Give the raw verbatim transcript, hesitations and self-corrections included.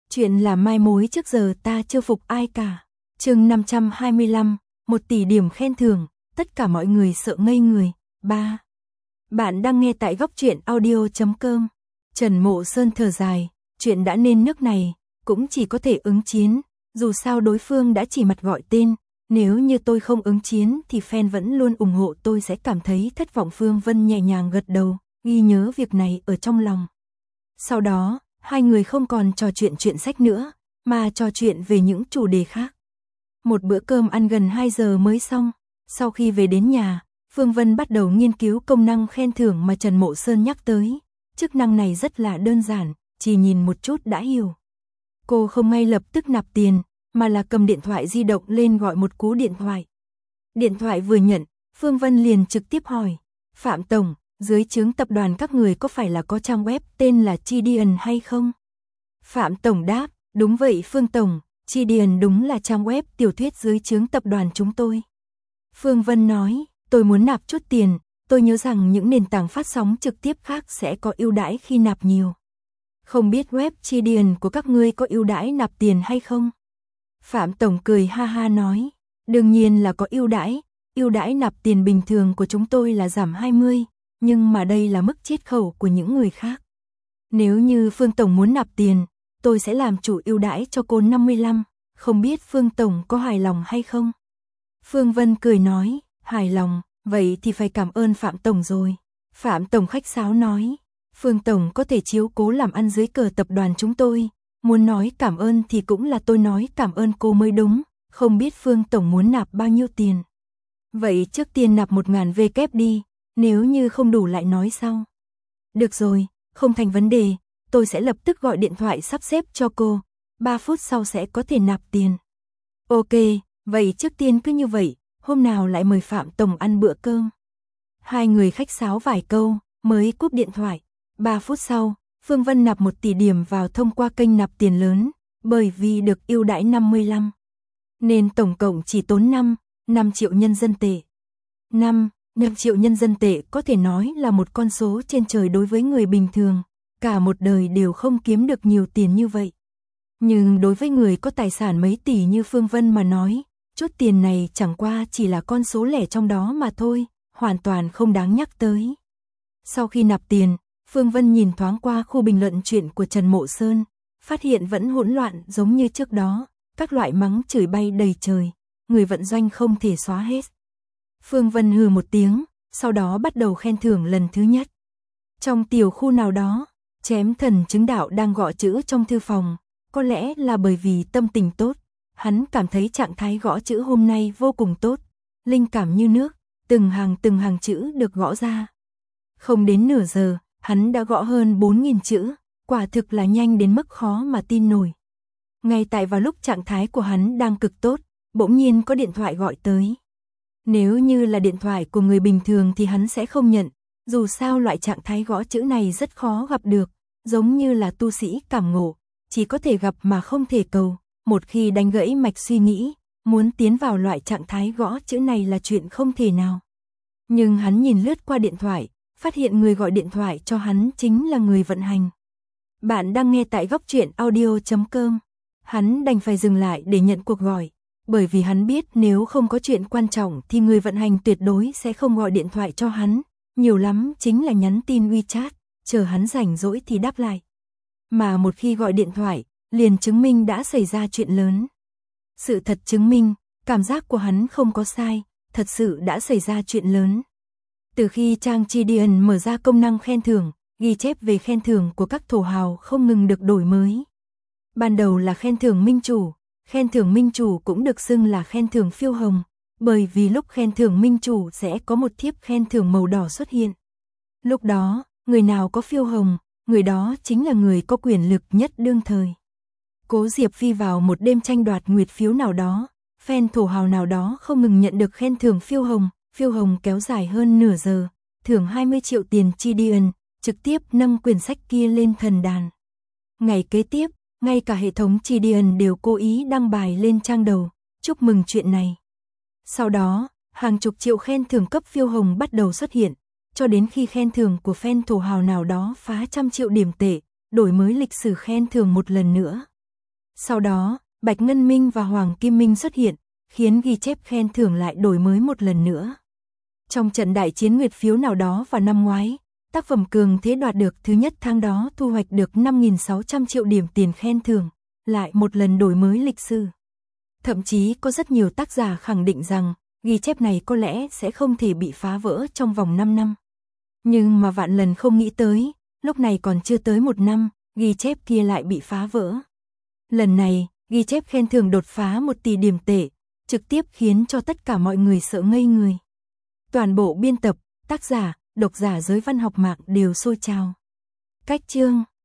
Chuyện là mai mối trước giờ ta chưa phục ai cả. Chương năm trăm hai mươi lăm, một tỷ điểm khen thưởng, tất cả mọi người sợ ngây người. ba. Bạn đang nghe tại góc truyện audio chấm com. Trần Mộ Sơn thở dài, chuyện đã nên nước này, cũng chỉ có thể ứng chiến, dù sao đối phương đã chỉ mặt gọi tên, nếu như tôi không ứng chiến thì fan vẫn luôn ủng hộ tôi sẽ cảm thấy thất vọng. Phương Vân nhẹ nhàng gật đầu, ghi nhớ việc này ở trong lòng. Sau đó, hai người không còn trò chuyện chuyện sách nữa, mà trò chuyện về những chủ đề khác. Một bữa cơm ăn gần hai giờ mới xong, sau khi về đến nhà, Phương Vân bắt đầu nghiên cứu công năng khen thưởng mà Trần Mộ Sơn nhắc tới. Chức năng này rất là đơn giản, chỉ nhìn một chút đã hiểu. Cô không ngay lập tức nạp tiền, mà là cầm điện thoại di động lên gọi một cú điện thoại. Điện thoại vừa nhận, Phương Vân liền trực tiếp hỏi, Phạm Tổng, dưới trướng tập đoàn các người có phải là có trang web tên là Chidian hay không? Phạm Tổng đáp, đúng vậy Phương Tổng, Chidian đúng là trang web tiểu thuyết dưới trướng tập đoàn chúng tôi. Phương Vân nói, tôi muốn nạp chút tiền, tôi nhớ rằng những nền tảng phát sóng trực tiếp khác sẽ có ưu đãi khi nạp nhiều. Không biết web Chidian của các ngươi có ưu đãi nạp tiền hay không? Phạm Tổng cười ha ha nói, đương nhiên là có ưu đãi, ưu đãi nạp tiền bình thường của chúng tôi là giảm hai mươi, nhưng mà đây là mức chiết khấu của những người khác. Nếu như Phương Tổng muốn nạp tiền, tôi sẽ làm chủ ưu đãi cho cô năm mươi lăm, không biết Phương Tổng có hài lòng hay không? Phương Vân cười nói, hài lòng, vậy thì phải cảm ơn Phạm Tổng rồi. Phạm Tổng khách sáo nói, Phương Tổng có thể chiếu cố làm ăn dưới cờ tập đoàn chúng tôi, muốn nói cảm ơn thì cũng là tôi nói cảm ơn cô mới đúng, không biết Phương Tổng muốn nạp bao nhiêu tiền. Vậy trước tiên nạp một ngàn vê kép đi, nếu như không đủ lại nói sau. Được rồi, không thành vấn đề, tôi sẽ lập tức gọi điện thoại sắp xếp cho cô, ba phút sau sẽ có thể nạp tiền. Ok, vậy trước tiên cứ như vậy, hôm nào lại mời Phạm Tổng ăn bữa cơm. Hai người khách sáo vài câu, mới cúp điện thoại. ba phút sau, Phương Vân nạp một tỷ điểm vào thông qua kênh nạp tiền lớn, bởi vì được ưu đãi năm mươi lăm. Nên tổng cộng chỉ tốn năm, năm triệu nhân dân tệ. năm, năm triệu nhân dân tệ có thể nói là một con số trên trời đối với người bình thường, cả một đời đều không kiếm được nhiều tiền như vậy. Nhưng đối với người có tài sản mấy tỷ như Phương Vân mà nói, chút tiền này chẳng qua chỉ là con số lẻ trong đó mà thôi, hoàn toàn không đáng nhắc tới. Sau khi nạp tiền, Phương Vân nhìn thoáng qua khu bình luận chuyện của Trần Mộ Sơn, phát hiện vẫn hỗn loạn giống như trước đó, các loại mắng chửi bay đầy trời, người vận doanh không thể xóa hết. Phương Vân hừ một tiếng, sau đó bắt đầu khen thưởng lần thứ nhất. Trong tiểu khu nào đó, Chém Thần Chứng Đạo đang gõ chữ trong thư phòng, có lẽ là bởi vì tâm tình tốt, hắn cảm thấy trạng thái gõ chữ hôm nay vô cùng tốt, linh cảm như nước, từng hàng từng hàng chữ được gõ ra. Không đến nửa giờ, hắn đã gõ hơn bốn nghìn chữ, quả thực là nhanh đến mức khó mà tin nổi. Ngay tại vào lúc trạng thái của hắn đang cực tốt, bỗng nhiên có điện thoại gọi tới. Nếu như là điện thoại của người bình thường thì hắn sẽ không nhận, dù sao loại trạng thái gõ chữ này rất khó gặp được, giống như là tu sĩ cảm ngộ, chỉ có thể gặp mà không thể cầu, một khi đánh gãy mạch suy nghĩ, muốn tiến vào loại trạng thái gõ chữ này là chuyện không thể nào. Nhưng hắn nhìn lướt qua điện thoại, phát hiện người gọi điện thoại cho hắn chính là người vận hành. Bạn đang nghe tại góc truyện audio chấm com. Hắn đành phải dừng lại để nhận cuộc gọi, bởi vì hắn biết nếu không có chuyện quan trọng thì người vận hành tuyệt đối sẽ không gọi điện thoại cho hắn, nhiều lắm chính là nhắn tin WeChat, chờ hắn rảnh rỗi thì đáp lại. Mà một khi gọi điện thoại, liền chứng minh đã xảy ra chuyện lớn. Sự thật chứng minh, cảm giác của hắn không có sai, thật sự đã xảy ra chuyện lớn. Từ khi trang Chidian mở ra công năng khen thưởng, ghi chép về khen thưởng của các thổ hào không ngừng được đổi mới. Ban đầu là khen thưởng minh chủ, khen thưởng minh chủ cũng được xưng là khen thưởng phiêu hồng, bởi vì lúc khen thưởng minh chủ sẽ có một thiếp khen thưởng màu đỏ xuất hiện. Lúc đó, người nào có phiêu hồng, người đó chính là người có quyền lực nhất đương thời. Cố Diệp Phi vào một đêm tranh đoạt nguyệt phiếu nào đó, fan thổ hào nào đó không ngừng nhận được khen thưởng phiêu hồng, phiêu hồng kéo dài hơn nửa giờ, thưởng hai mươi triệu tiền Chidian, trực tiếp nâng quyển sách kia lên thần đàn. Ngày kế tiếp, ngay cả hệ thống Chidian đều cố ý đăng bài lên trang đầu, chúc mừng chuyện này. Sau đó, hàng chục triệu khen thưởng cấp phiêu hồng bắt đầu xuất hiện, cho đến khi khen thưởng của fan thổ hào nào đó phá trăm triệu điểm tệ, đổi mới lịch sử khen thưởng một lần nữa. Sau đó, Bạch Ngân Minh và Hoàng Kim Minh xuất hiện, khiến ghi chép khen thưởng lại đổi mới một lần nữa. Trong trận đại chiến nguyệt phiếu nào đó vào năm ngoái, tác phẩm cường thế đoạt được thứ nhất tháng đó thu hoạch được năm nghìn sáu trăm triệu điểm tiền khen thưởng, lại một lần đổi mới lịch sử. Thậm chí có rất nhiều tác giả khẳng định rằng, ghi chép này có lẽ sẽ không thể bị phá vỡ trong vòng năm năm. Nhưng mà vạn lần không nghĩ tới, lúc này còn chưa tới một năm, ghi chép kia lại bị phá vỡ. Lần này, ghi chép khen thưởng đột phá một tỷ điểm tệ, trực tiếp khiến cho tất cả mọi người sợ ngây người. Toàn bộ biên tập, tác giả, độc giả giới văn học mạng đều sôi trào. Cách chương